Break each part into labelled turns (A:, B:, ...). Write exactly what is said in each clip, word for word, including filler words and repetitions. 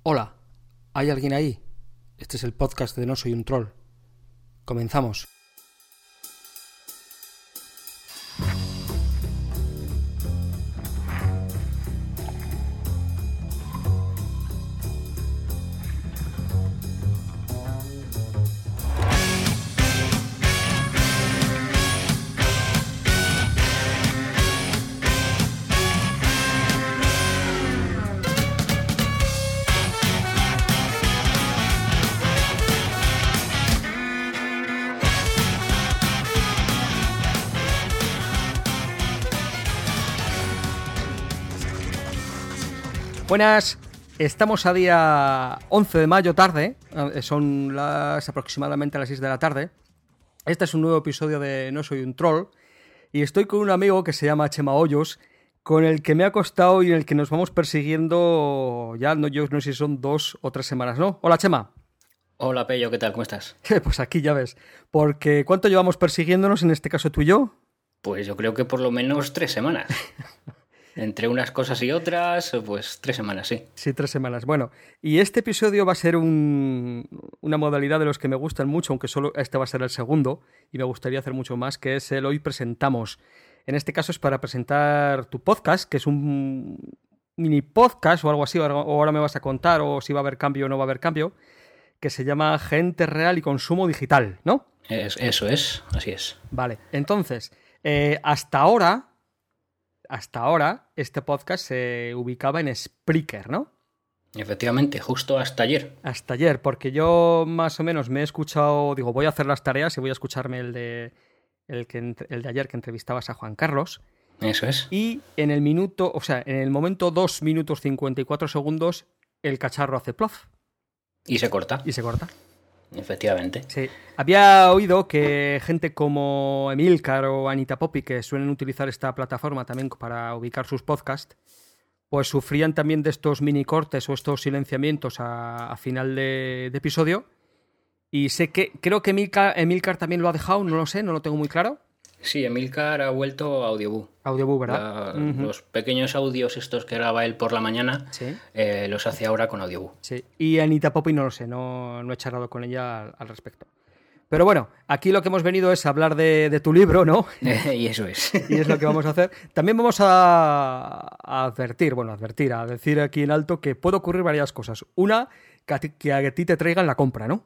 A: Hola, ¿hay alguien ahí? Este es el podcast de No Soy un Troll. Comenzamos. Buenas, estamos a día once de mayo tarde, son las aproximadamente las seis de la tarde. Este es un nuevo episodio de No Soy un Troll y estoy con un amigo que se llama Chema Hoyos, con el que me ha costado y en el que nos vamos persiguiendo ya, no, yo no sé si son dos o tres semanas, ¿no? Hola, Chema.
B: Hola, Pello, ¿qué tal? ¿Cómo estás?
A: Pues aquí ya ves, porque ¿cuánto llevamos persiguiéndonos, en este caso tú y yo?
B: Pues yo creo que por lo menos tres semanas. Entre unas cosas y otras, pues tres semanas, sí.
A: Sí, tres semanas. Bueno, y este episodio va a ser un, una modalidad de los que me gustan mucho, aunque solo este va a ser el segundo, y me gustaría hacer mucho más, que es el Hoy Presentamos. En este caso es para presentar tu podcast, que es un mini podcast o algo así, o ahora me vas a contar, o si va a haber cambio o no va a haber cambio, que se llama Gente Real y Consumo Digital, ¿no?
B: Es, eso es, así es.
A: Vale, entonces, eh, hasta ahora... Hasta ahora, este podcast se ubicaba en Spreaker, ¿no?
B: Efectivamente, justo hasta ayer.
A: Hasta ayer, porque yo más o menos me he escuchado, digo, voy a hacer las tareas y voy a escucharme el de, el que, el de ayer que entrevistabas a Juan Carlos.
B: Eso es.
A: Y en el minuto, o sea, en el momento dos minutos cincuenta y cuatro segundos, el cacharro hace plof.
B: Y se corta.
A: Y se corta.
B: Efectivamente.
A: Sí. Había oído que gente como Emilcar o Anita Poppy, que suelen utilizar esta plataforma también para ubicar sus podcasts, pues sufrían también de estos mini cortes o estos silenciamientos a, a final de, de episodio. Y sé que, creo que Emilcar, Emilcar también lo ha dejado, no lo sé, no lo tengo muy claro.
B: Sí, Emilcar ha vuelto a Audioboo.
A: Audioboo, ¿verdad?
B: La, uh-huh. Los pequeños audios estos que graba él por la mañana, ¿sí? eh, los hace ahora con Audioboo.
A: Sí, y Anita Poppy no lo sé, no, no he charlado con ella al, al respecto. Pero bueno, aquí lo que hemos venido es hablar de, de tu libro, ¿no?
B: Y eso es.
A: Y es lo que vamos a hacer. También vamos a, a advertir, bueno, advertir, a decir aquí en alto que puede ocurrir varias cosas. Una, que a ti, que a ti te traigan la compra, ¿no?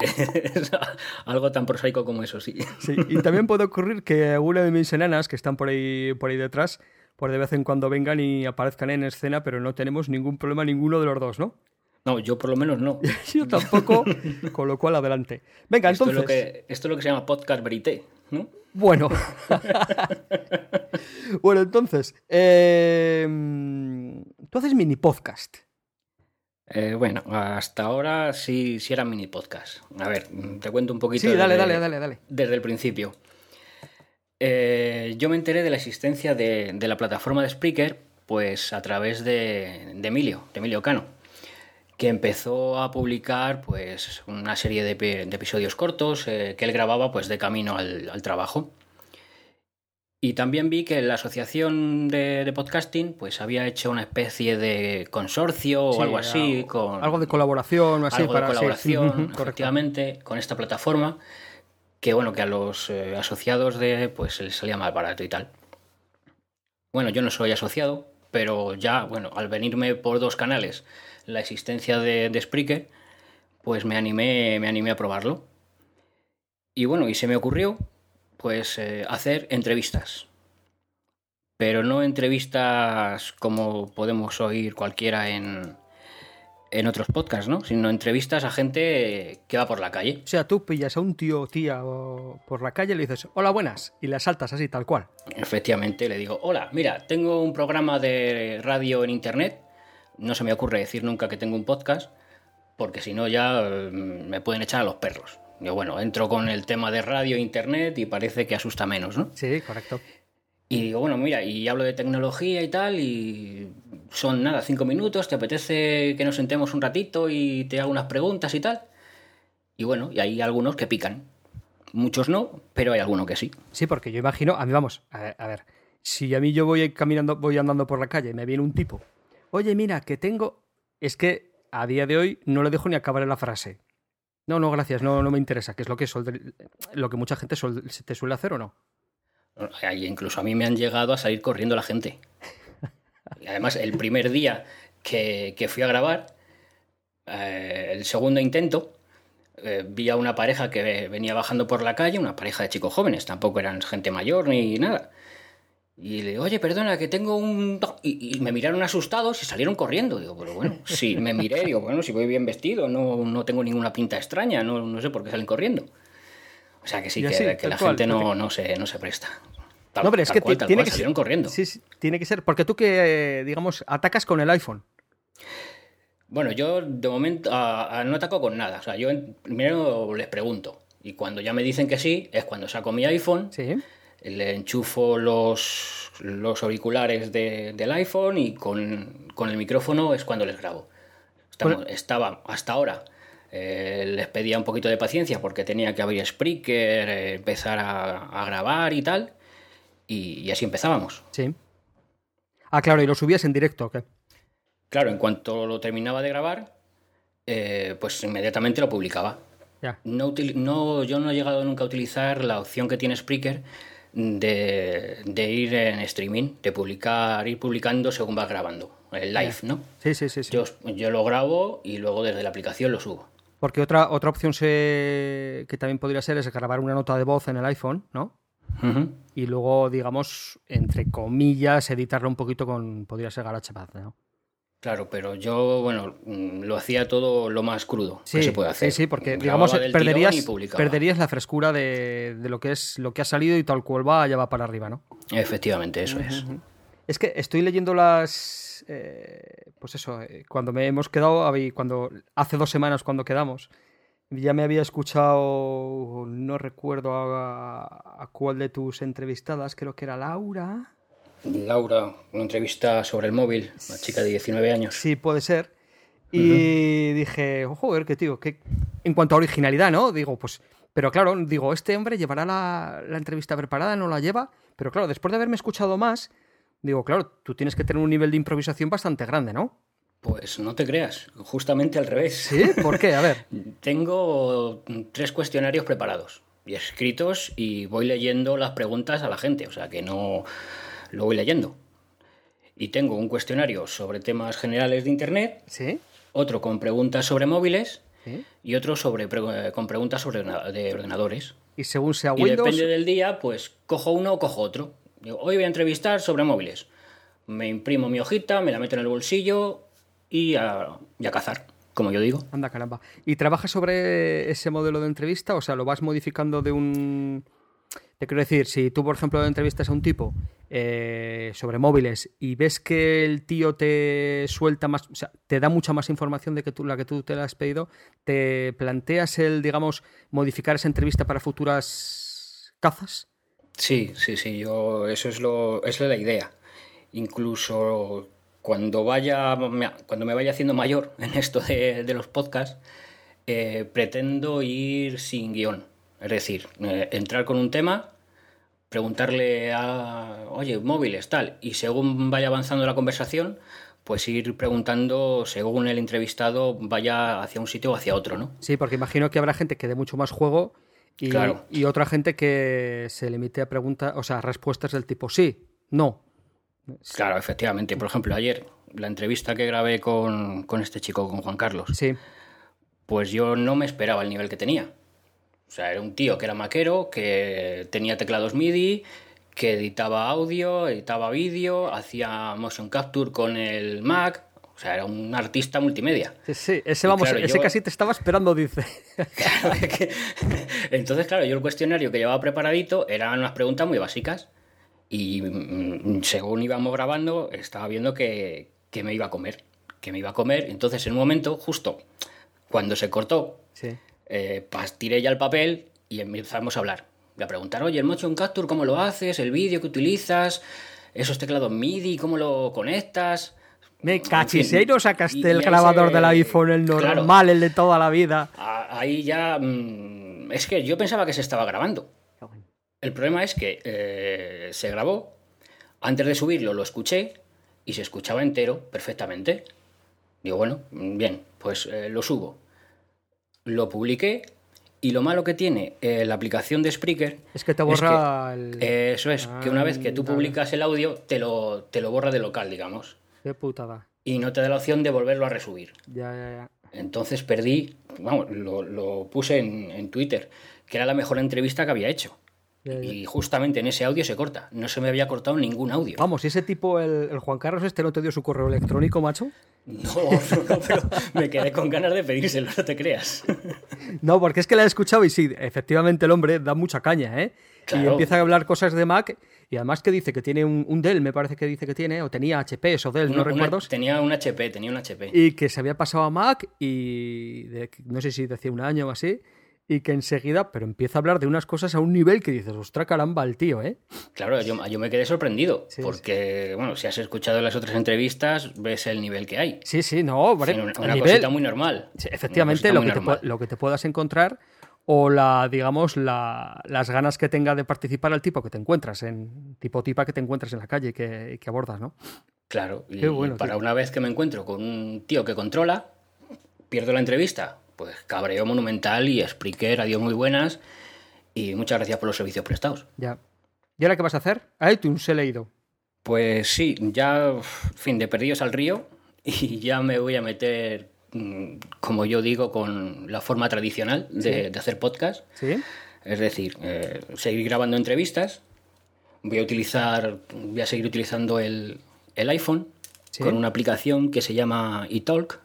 B: Algo tan prosaico como eso, sí.
A: Sí, y también puede ocurrir que una de mis enanas, que están por ahí, por ahí detrás, por de vez en cuando vengan y aparezcan en escena, pero no tenemos ningún problema ninguno de los dos, ¿no?
B: No, yo por lo menos no.
A: Yo tampoco, con lo cual adelante. Venga,
B: esto
A: entonces...
B: Es lo que, esto es lo que se llama podcast verité, ¿no?
A: Bueno. Bueno, entonces, eh... tú haces mini podcast.
B: Eh, bueno, hasta ahora sí, sí era mini podcast. A ver, te cuento un poquito.
A: Sí,
B: desde,
A: dale, dale, dale, dale.
B: Desde el principio. Eh, yo me enteré de la existencia de, de la plataforma de Spreaker, pues a través de, de Emilio, de Emilio Cano, que empezó a publicar pues una serie de, de episodios cortos eh, que él grababa pues de camino al, al trabajo. Y también vi que la asociación de, de podcasting pues había hecho una especie de consorcio
A: sí,
B: o algo así.
A: Algo,
B: con
A: algo de colaboración o así.
B: Algo
A: para,
B: de colaboración,
A: sí.
B: efectivamente, con esta plataforma, que bueno, que a los eh, asociados de pues les salía más barato y tal. Bueno, yo no soy asociado, pero ya, bueno, al venirme por dos canales la existencia de, de Spreaker, pues me animé, me animé a probarlo. Y bueno, y se me ocurrió pues eh, hacer entrevistas, pero no entrevistas como podemos oír cualquiera en, en otros podcasts, ¿no? Sino entrevistas a gente que va por la calle.
A: O sea, tú pillas a un tío o tía o por la calle y le dices, hola, buenas, y le saltas así, tal cual.
B: Efectivamente, le digo, hola, mira, tengo un programa de radio en internet, no se me ocurre decir nunca que tengo un podcast, porque si no ya eh, me pueden echar a los perros. Yo, bueno, entro con el tema de radio e internet y parece que asusta menos, ¿no?
A: Sí, correcto.
B: Y digo, bueno, mira, y hablo de tecnología y tal, y son nada, cinco minutos, ¿te apetece que nos sentemos un ratito y te hago unas preguntas y tal? Y bueno, y hay algunos que pican. Muchos no, pero hay algunos que sí.
A: Sí, porque yo imagino, a mí vamos, a ver, a ver si a mí yo voy caminando, voy andando por la calle y me viene un tipo, oye, mira, que tengo... Es que a día de hoy no le dejo ni acabar la frase. No, no, gracias, no, no me interesa, que es lo que, sol, lo que mucha gente sol, te suele hacer o no.
B: Incluso a mí me han llegado a salir corriendo la gente. Y además, el primer día que, que fui a grabar, eh, el segundo intento, eh, vi a una pareja que venía bajando por la calle, una pareja de chicos jóvenes, tampoco eran gente mayor ni nada. Y le digo, oye, perdona, que tengo un... Y, y me miraron asustados y salieron corriendo. Digo, pero bueno, sí, me miré, digo, bueno, si voy bien vestido, no, no tengo ninguna pinta extraña, no, no sé por qué salen corriendo. O sea, que sí, que, así, que la cual, gente no, no, se, no se presta. Tal,
A: no, pero es que
B: cual,
A: tiene
B: cual,
A: que
B: salieron
A: ser,
B: corriendo.
A: Sí, sí, tiene que ser, porque tú que, digamos, atacas con el iPhone.
B: Bueno, yo de momento a, a, no ataco con nada. O sea, yo primero les pregunto. Y cuando ya me dicen que sí, es cuando saco mi iPhone,
A: sí.
B: le enchufo los, los auriculares de, del iPhone y con, con el micrófono es cuando les grabo. Estamos, bueno. Estaba hasta ahora, eh, les pedía un poquito de paciencia porque tenía que abrir Spreaker, eh, empezar a, a grabar y tal. Y, y así empezábamos.
A: Sí. Ah, claro, y lo subías en directo, ¿o qué?
B: Claro, en cuanto lo terminaba de grabar, eh, pues inmediatamente lo publicaba.
A: Ya.
B: No, no, yo no he llegado nunca a utilizar la opción que tiene Spreaker de, de ir en streaming, de publicar, ir publicando según vas grabando, el live,
A: ya.
B: ¿no?
A: Sí, sí, sí. sí.
B: Yo, yo lo grabo y luego desde la aplicación lo subo.
A: Porque otra, otra opción se... que también podría ser es grabar una nota de voz en el iPhone, ¿no?
B: Uh-huh.
A: Y luego, digamos, entre comillas, editarlo un poquito con... podría ser GarageBand, ¿no?
B: Claro, pero yo, bueno, lo hacía todo lo más crudo
A: sí,
B: que se puede hacer.
A: Sí, sí, porque, digamos, perderías, perderías la frescura de, de lo que es lo que ha salido y tal cual va, ya va para arriba, ¿no?
B: Efectivamente, eso
A: uh-huh.
B: es.
A: Es que estoy leyendo las... Eh, pues eso, eh, cuando me hemos quedado, cuando hace dos semanas cuando quedamos, ya me había escuchado, no recuerdo a, a cuál de tus entrevistadas, creo que era Laura...
B: Laura, una entrevista sobre el móvil, una chica de diecinueve años.
A: Sí, puede ser. Y uh-huh. dije, oh, joder, qué tío, que en cuanto a originalidad, ¿no? Digo, pues, pero claro, digo, este hombre llevará la, la entrevista preparada, no la lleva, pero claro, después de haberme escuchado más, digo, claro, tú tienes que tener un nivel de improvisación bastante grande, ¿no?
B: Pues no te creas, justamente al revés.
A: ¿Sí? ¿Por qué? A ver.
B: Tengo tres cuestionarios preparados y escritos y voy leyendo las preguntas a la gente, o sea que no... lo voy leyendo. Y tengo un cuestionario sobre temas generales de Internet,
A: ¿sí?
B: Otro con preguntas sobre móviles,
A: ¿sí?
B: Y otro sobre pre- con preguntas sobre de ordenadores.
A: Y según sea
B: y
A: Windows...
B: depende del día, pues cojo uno o cojo otro. Digo, hoy voy a entrevistar sobre móviles. Me imprimo mi hojita, me la meto en el bolsillo y a, y a cazar, como yo digo.
A: Anda, caramba. ¿Y trabajas sobre ese modelo de entrevista? O sea, ¿lo vas modificando de un...? Te quiero decir, si tú, por ejemplo, entrevistas a un tipo eh, sobre móviles y ves que el tío te suelta más, o sea, te da mucha más información de que tú, la que tú te la has pedido, ¿te planteas el, digamos, modificar esa entrevista para futuras cazas?
B: Sí, sí, sí, yo eso es lo, esa es la idea. Incluso cuando vaya, cuando me vaya haciendo mayor en esto de, de los podcasts, eh, pretendo ir sin guión. Es decir, eh, entrar con un tema, preguntarle a, oye, móviles, tal, y según vaya avanzando la conversación, pues ir preguntando según el entrevistado vaya hacia un sitio o hacia otro, ¿no?
A: Sí, porque imagino que habrá gente que dé mucho más juego y,
B: claro.
A: y otra gente que se limite a preguntas, o sea, respuestas del tipo sí, no.
B: Claro, efectivamente. Por ejemplo, ayer, la entrevista que grabé con, con este chico, con Juan Carlos,
A: sí.
B: Pues yo no me esperaba el nivel que tenía. O sea, era un tío que era maquero, que tenía teclados M I D I, que editaba audio, editaba vídeo, hacía motion capture con el Mac. O sea, era un artista multimedia.
A: Sí, sí. Ese, vamos, claro, ese yo... casi te estaba esperando, dice.
B: Claro, es que... Entonces, claro, yo el cuestionario que llevaba preparadito eran unas preguntas muy básicas. Y según íbamos grabando, estaba viendo que, que me iba a comer. Que me iba a comer. Entonces, en un momento, justo cuando se cortó...
A: Sí.
B: Eh, pues tiré ya el papel y empezamos a hablar. Y a preguntar, oye, el motion capture, ¿cómo lo haces? ¿El vídeo que utilizas? ¿Esos teclados M I D I, cómo lo conectas?
A: Me cachis, ¿eh? ¿No sacaste y, el y grabador se... del iPhone, el normal, claro, el de toda la vida?
B: Ahí ya... Mmm, es que yo pensaba que se estaba grabando. El problema es que eh, se grabó, antes de subirlo lo escuché y se escuchaba entero perfectamente. Digo, bueno, bien, pues eh, lo subo. Lo publiqué y lo malo que tiene eh, la aplicación de Spreaker...
A: Es que te borra
B: es que,
A: el...
B: eh, Eso es, que una vez que tú
A: Anda.
B: publicas el audio, te lo, te lo borra de local, digamos.
A: Qué putada.
B: Y no te da la opción de volverlo a resubir.
A: Ya, ya, ya.
B: Entonces perdí, vamos, lo, lo puse en, en Twitter, que era la mejor entrevista que había hecho.
A: Ya, ya.
B: Y justamente en ese audio se corta. No se me había cortado ningún audio.
A: Vamos, ¿y ese tipo, el, el Juan Carlos este, no te dio su correo electrónico, macho?
B: No, no, no, pero me quedé con ganas de pedírselo, no te creas.
A: No, porque es que la he escuchado y sí, efectivamente el hombre da mucha caña, ¿eh? Y
B: Claro.
A: empieza a hablar cosas de Mac y además que dice que tiene un, un Dell, me parece que dice que tiene, o tenía H P o Dell,
B: Una-
A: no
B: una-
A: recuerdo.
B: tenía un H P, tenía un H P.
A: Y que se había pasado a Mac y de- no sé si decía un año o así, y que enseguida, pero empieza a hablar de unas cosas a un nivel que dices, ostras caramba, el tío, ¿eh?
B: Claro, yo, yo me quedé sorprendido,
A: Sí,
B: porque, bueno, si has escuchado las otras entrevistas, ves el nivel que hay.
A: Sí, sí, no, hombre,
B: Sí, una
A: el
B: una
A: nivel-
B: cosita muy normal.
A: Sí,
B: Una
A: efectivamente,
B: cosita
A: lo
B: muy
A: que, te,
B: normal.
A: pu- lo que te puedas encontrar o la, digamos, la, las ganas que tenga de participar el tipo que te encuentras, en tipo tipa que te encuentras en la calle y que, y que abordas, ¿no?
B: Claro, y
A: Qué bueno,
B: para
A: tío.
B: una vez que me encuentro con un tío que controla, pierdo la entrevista. Pues cabreo monumental y Spreaker, adiós muy buenas y muchas gracias por los servicios prestados.
A: Ya. ¿Y ahora qué vas a hacer? A iTunes he leído.
B: Pues sí, ya, uf, fin, de perdidos al río y ya me voy a meter, mm, como yo digo, con la forma tradicional de,
A: Sí.
B: de hacer podcast.
A: ¿Sí?
B: Es decir, eh, seguir grabando entrevistas. Voy a utilizar, voy a seguir utilizando el, el iPhone
A: Sí.
B: con una aplicación que se llama eTalk.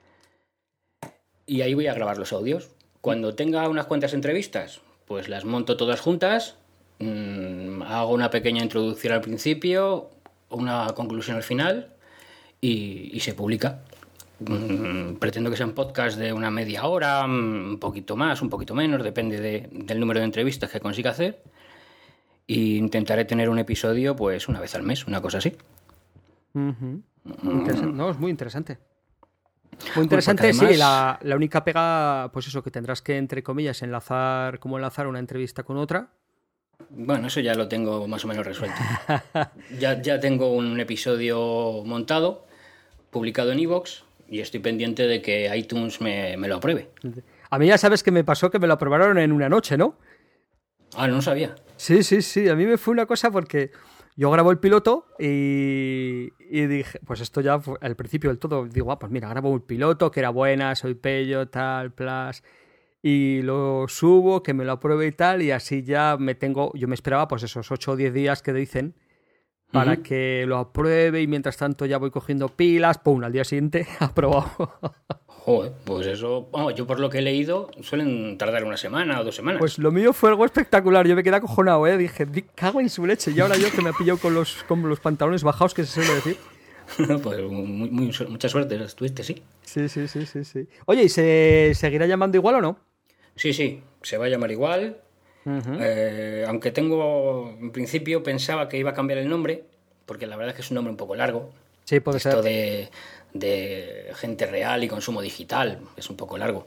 B: Y ahí voy a grabar los audios. Cuando tenga unas cuantas entrevistas, pues las monto todas juntas. mmm, hago una pequeña introducción al principio, una conclusión al final y, y se publica. Mm, pretendo que sean podcasts de una media hora, mm, un poquito más, un poquito menos, depende de- del número de entrevistas que consiga hacer. E intentaré tener un episodio pues una vez al mes, una cosa así.
A: Ujú. Interesante. No, es muy interesante. Muy interesante,
B: porque
A: sí.
B: además-
A: La, la única pega, pues eso, que tendrás que, entre comillas, enlazar, como enlazar una entrevista con otra.
B: Bueno, eso ya lo tengo más o menos resuelto. Ya, ya tengo un episodio montado, publicado en iVoox, y estoy pendiente de que iTunes me, me lo apruebe.
A: A mí ya sabes que me pasó que me lo aprobaron en una noche, ¿no?
B: Ah, no sabía.
A: Sí, sí, sí. A mí me fue una cosa porque yo grabo el piloto y, y dije, pues esto ya fue al principio del todo. Digo, ah, pues mira, grabo el piloto, que era buena, soy pello, tal, plas. Y lo subo, que me lo apruebe y tal, y así ya me tengo. Yo me esperaba, pues esos ocho o diez días que dicen para
B: Ujú.
A: que lo apruebe y mientras tanto ya voy cogiendo pilas, pum, al día siguiente aprobado.
B: Joder, pues eso, vamos, yo por lo que he leído, suelen tardar una semana o dos semanas.
A: Pues lo mío fue algo espectacular. Yo me quedé acojonado, ¿eh? Dije, "Me cago en su leche". Y ahora yo que me pillo con los, con los pantalones bajados, que se suele decir.
B: Pues muy, muy su- mucha suerte tuviste, sí.
A: Sí, sí, sí, sí, sí. Oye, ¿y se seguirá llamando igual o no?
B: Sí, sí, se va a llamar igual.
A: Ujú.
B: Eh, aunque tengo, en principio pensaba que iba a cambiar el nombre, porque la verdad es que es un nombre un poco largo.
A: Sí, puede
B: Esto
A: ser.
B: de, de gente real y consumo digital es un poco largo.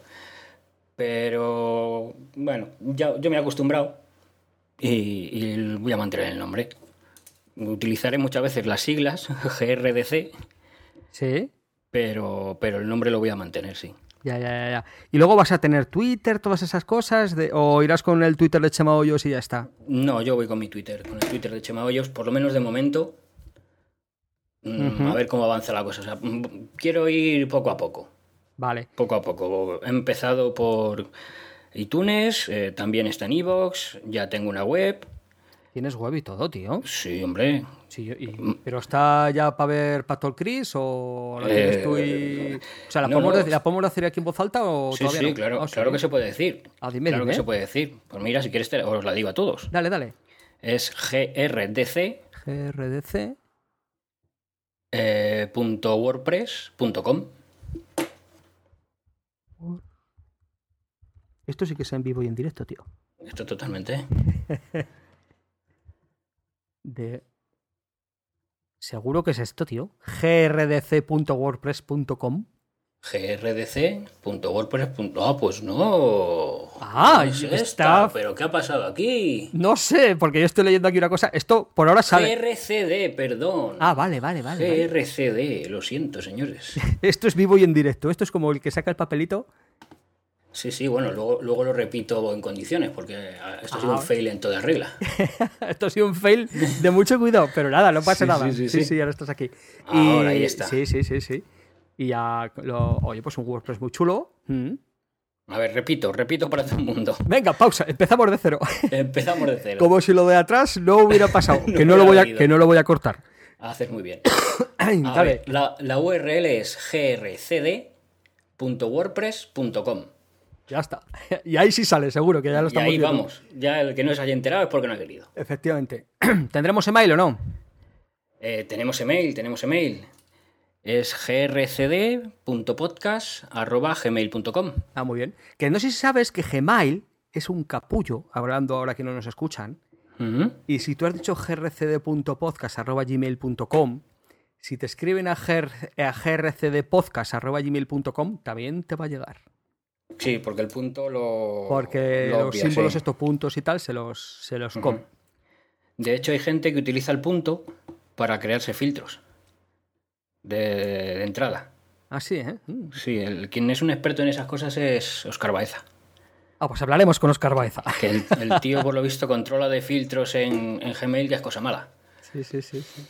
B: Pero bueno, ya, yo me he acostumbrado y, y voy a mantener el nombre. Utilizaré muchas veces las siglas G R D C,
A: Sí.
B: pero, pero el nombre lo voy a mantener, sí.
A: Ya, ya, ya, ya. Y luego vas a tener Twitter, todas esas cosas, de... o irás con el Twitter de Chema Hoyos y ya está.
B: No, yo voy con mi Twitter, con el Twitter de Chema Hoyos, por lo menos de momento. Mm,
A: Ujú.
B: A ver cómo avanza la cosa. O sea, mm, quiero ir poco a poco.
A: Vale.
B: Poco a poco. He empezado por iTunes, eh, también está en iVoox, ya tengo una web.
A: Tienes web y todo, tío.
B: Sí, hombre.
A: Sí, yo- y- ¿Pero está ya para ver Pato el Chris o la tienes tú y...? O sea, ¿la,
B: no,
A: podemos,
B: no.
A: de- ¿la podemos decir aquí en voz alta o
B: Sí,
A: todavía
B: sí,
A: no?
B: claro,
A: Ah, sí.
B: claro que se puede decir.
A: Ah, dime,
B: claro
A: dime.
B: que se puede decir. Pues mira, si quieres te, os la digo a todos.
A: Dale, dale.
B: Es grdc
A: G R D C.
B: eh, punto wordpress punto com.
A: Esto sí que es en vivo y en directo, tío.
B: Esto totalmente.
A: De... Seguro que es esto, tío. G R D C punto wordpress punto com.
B: grdc punto wordpress punto com. Ah, pues no.
A: Ah,
B: ¿Qué es
A: está...
B: esta? ¿Pero qué ha pasado aquí?
A: No sé, porque yo estoy leyendo aquí una cosa. Esto por ahora sale.
B: G R C D, perdón.
A: Ah, vale, vale, vale.
B: G R C D, lo siento, señores.
A: Esto es vivo y en directo. Esto es como el que saca el papelito.
B: Sí, sí, bueno, luego, luego lo repito en condiciones, porque esto ha sido
A: Ah.
B: un fail en toda regla.
A: Esto ha sido un fail de mucho cuidado, pero nada, no pasa
B: Sí,
A: nada.
B: sí, sí,
A: sí,
B: sí.
A: sí, ahora estás aquí.
B: Ahora, ahí está.
A: Sí, sí, sí, sí. Y ya, lo... oye, pues un WordPress muy chulo. Mm.
B: A ver, repito, repito para todo el mundo.
A: Venga, pausa, empezamos de cero.
B: Empezamos de cero.
A: Como si lo de atrás no hubiera pasado.
B: No
A: que, no lo voy
B: hubiera
A: a,
B: habido.
A: que no lo voy a cortar.
B: Haces muy bien.
A: Ay,
B: A
A: dale.
B: ver, la, la U R L es g r c d punto wordpress punto com.
A: Ya está. Y ahí sí sale, seguro, que ya lo
B: Y
A: estamos
B: ahí
A: viendo.
B: vamos. Ya el que no se haya enterado es porque no ha querido.
A: Efectivamente. ¿Tendremos email o no?
B: Eh, tenemos email, tenemos email. Es g r c d punto podcast arroba gmail punto com.
A: Ah, muy bien. Que no sé si sabes que Gmail es un capullo, hablando ahora que no nos escuchan.
B: Ujú.
A: Y si tú has dicho g r c d punto podcast arroba gmail punto com, si te escriben a, gr, a g r c d podcast arroba gmail punto com, también te va a llegar.
B: Sí, porque el punto lo.
A: Porque
B: lo
A: los
B: obvia,
A: símbolos,
B: sí.
A: estos puntos y tal, se los, se los
B: Ujú.
A: comen.
B: De hecho, hay gente que utiliza el punto para crearse filtros de, de entrada.
A: Ah, sí, ¿eh? Mm.
B: Sí, el, quien es un experto en esas cosas es Óscar Baeza.
A: Ah, pues hablaremos con Óscar Baeza.
B: Que el, el tío, por lo visto, controla de filtros en, en Gmail, que es cosa mala.
A: Sí, sí, sí, sí.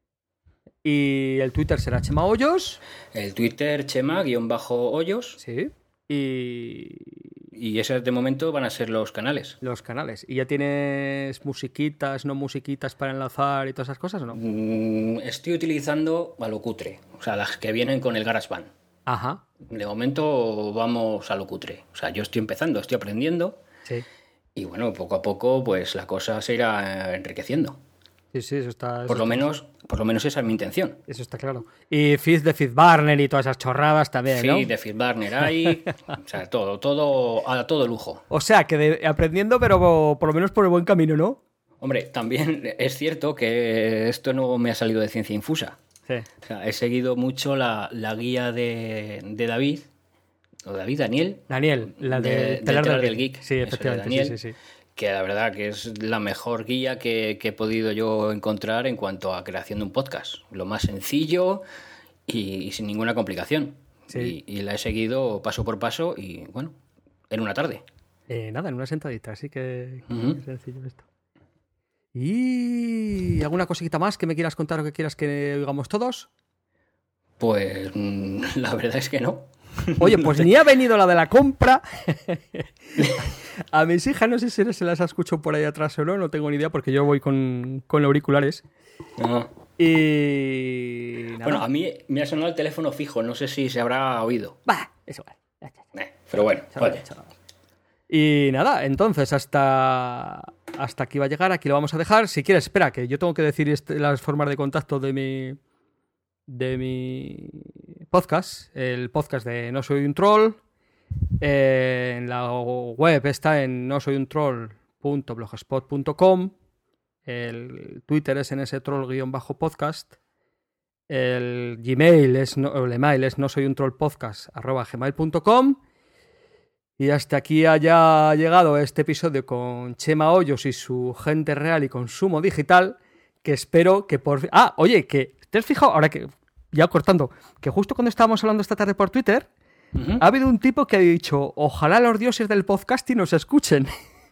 A: Y el Twitter será Chema Hoyos.
B: El Twitter, Chema-Hoyos.
A: Sí. Y
B: Y esos de momento van a ser los canales.
A: los canales. ¿Y ya tienes musiquitas, no musiquitas para enlazar y todas esas cosas o no?
B: Mm, estoy utilizando a lo cutre, o sea, las que vienen con el GarageBand.
A: Ajá.
B: De momento vamos a lo cutre. O sea, yo estoy empezando, estoy aprendiendo.
A: Sí.
B: Y bueno, poco a poco, pues la cosa se irá enriqueciendo.
A: Sí, sí, eso está. Eso
B: Por lo
A: está,
B: menos, por lo menos esa es mi intención.
A: Eso está claro. Y Fizz de Fitzbarner y todas esas chorradas también, ¿no?
B: Sí, de Fitzbarner hay. O sea, todo, todo, a todo lujo.
A: O sea, que de- aprendiendo, pero por lo menos por el buen camino, ¿no?
B: Hombre, también es cierto que esto no me ha salido de ciencia infusa.
A: Sí.
B: O sea, he seguido mucho la, la guía de, de David, o David, Daniel.
A: Daniel, la de,
B: De-
A: Telar
B: del Telar
A: del
B: del
A: Geek.
B: Geek.
A: Sí,
B: Eso de
A: efectivamente.
B: Daniel.
A: Sí, sí, sí.
B: Que la verdad que es la mejor guía que, que he podido yo encontrar en cuanto a creación de un podcast. Lo más sencillo y, y sin ninguna complicación.
A: Sí.
B: Y, y la he seguido paso por paso y bueno, en una tarde.
A: Eh, nada, en una sentadita, así que, que
B: Ujú.
A: sencillo esto. ¿Y alguna cosita más que me quieras contar o que quieras que oigamos todos?
B: Pues mm, la verdad es que no.
A: Oye, pues ni ha venido la de la compra. A mis hijas no sé si se las escucho por ahí atrás o no, no tengo ni idea porque yo voy con, con auriculares.
B: No.
A: Y... nada.
B: Bueno, a mí me ha sonado el teléfono fijo, no sé si se habrá oído.
A: Bah, eso vale. Ya, ya, ya.
B: Eh, pero bueno,
A: Se lo
B: oye.
A: he hecho. Y nada, entonces hasta, hasta aquí va a llegar, aquí lo vamos a dejar. Si quieres, espera, que yo tengo que decir este- las formas de contacto de mi, de mi podcast, el podcast de No Soy un Troll. Eh, en la web está en no soy un troll punto blogspot punto com. El Twitter es en ese troll-podcast. El Gmail es no, el email es no soy un troll podcast arroba gmail punto com. Y hasta aquí haya llegado este episodio con Chema Hoyos y su gente real y consumo digital, que espero que por fin... Ah, oye, que te has fijado, ahora que ya cortando, que justo cuando estábamos hablando esta tarde por Twitter,
B: Ujú.
A: ha habido un tipo que ha dicho, ojalá los dioses del podcasting nos escuchen.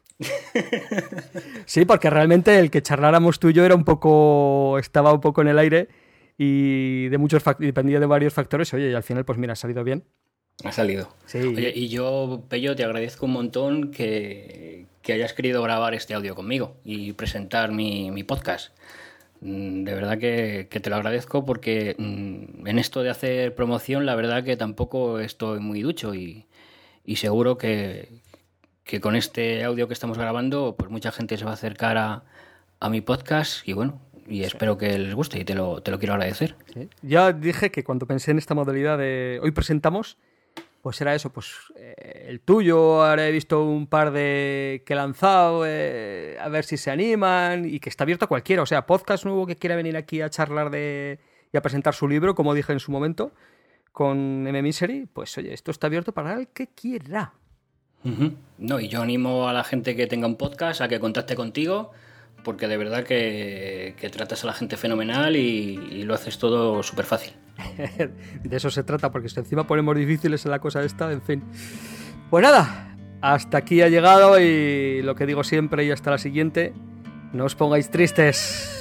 A: Sí, porque realmente el que charláramos tú y yo era un poco... estaba un poco en el aire y de muchos fac- dependía de varios factores. Oye, y al final, pues mira, ha salido bien.
B: Ha salido.
A: Sí.
B: Oye, y yo, Pello, te agradezco un montón que, que hayas querido grabar este audio conmigo y presentar mi, mi podcast. Mm, De verdad que, que te lo agradezco porque mm, en esto de hacer promoción, la verdad que tampoco estoy muy ducho y, y seguro que, que con este audio que estamos grabando, pues mucha gente se va a acercar a, a mi podcast y bueno, y espero que les guste y te lo, te lo quiero agradecer.
A: Sí. Ya dije que cuando pensé en esta modalidad de hoy presentamos, pues era eso, pues eh, el tuyo, ahora he visto un par de que he lanzado, eh, a ver si se animan y que está abierto a cualquiera, o sea, podcast nuevo que quiera venir aquí a charlar de y a presentar su libro, como dije en su momento, con M. Misery, pues oye, esto está abierto para el que quiera.
B: Uh-huh. No, y yo animo a la gente que tenga un podcast a que contacte contigo, porque de verdad que, que tratas a la gente fenomenal y, y lo haces todo súper fácil.
A: De eso se trata, porque si encima ponemos difíciles en la cosa esta, en fin. Pues nada, hasta aquí ha llegado y lo que digo siempre y hasta la siguiente, no os pongáis tristes.